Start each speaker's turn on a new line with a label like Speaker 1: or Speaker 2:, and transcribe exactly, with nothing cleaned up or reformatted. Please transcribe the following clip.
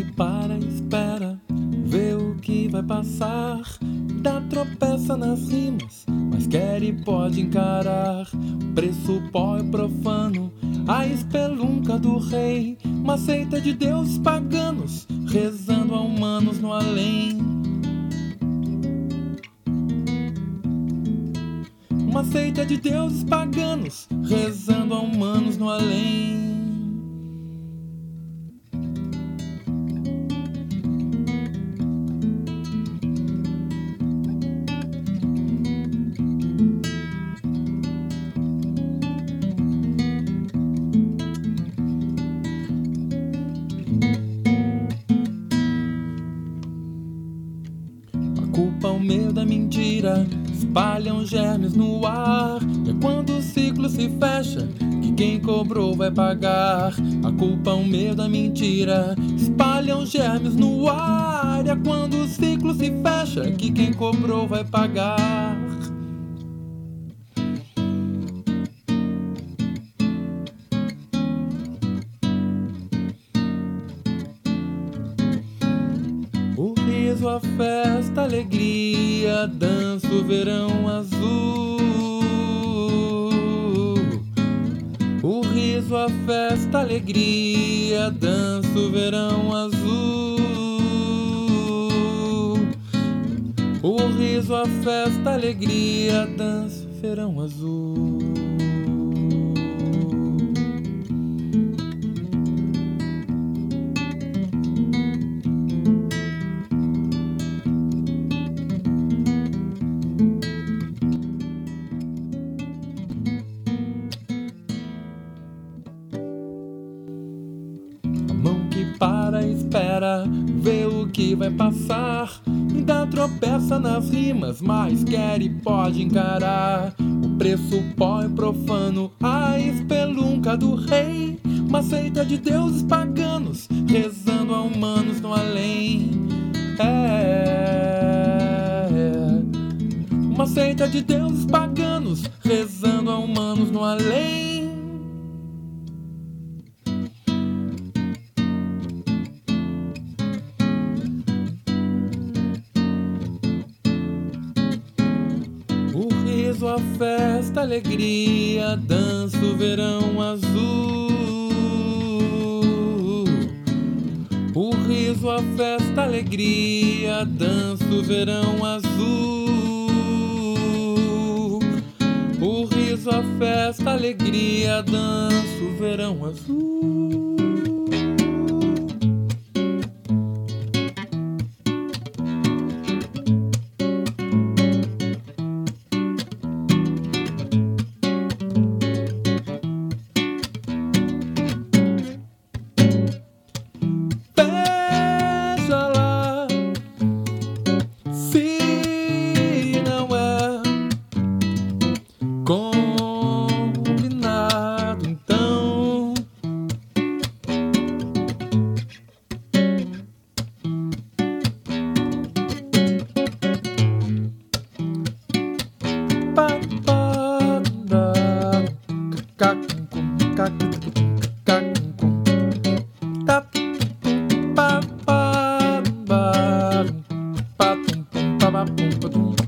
Speaker 1: que para, espera, vê o que vai passar. Dá tropeça nas rimas, mas quer e pode encarar. O preço pó é profano, a espelunca do rei. Uma seita de deuses paganos, rezando a humanos no além. Uma seita de deuses paganos, rezando a humanos no além. A culpa, o medo, a mentira espalham germes no ar. E é quando o ciclo se fecha que quem cobrou vai pagar. A culpa, o medo, a mentira espalham germes no ar. E é quando o ciclo se fecha que quem cobrou vai pagar. O riso, a festa, a alegria, dança o verão azul. O riso, a festa, a alegria, dança o verão azul. O riso, a festa, a alegria, dança o verão azul. Mão que para, espera, vê o que vai passar. Dá tropeça nas rimas, mas quer e pode encarar. O preço pó é profano, a espelunca do rei. Uma seita de deuses paganos, rezando a humanos no além. É uma seita de deuses paganos, rezando a humanos no além. A festa, a alegria, dança o verão azul. O riso, a festa, a alegria, dança o verão azul. O riso, a festa, a alegria, dança o verão azul. Combinado, então. Pa, pa, da, ca, ca, ca, ta, pa, pa, ba, pa, tum, pum, pa, ba, pum, pa, tum.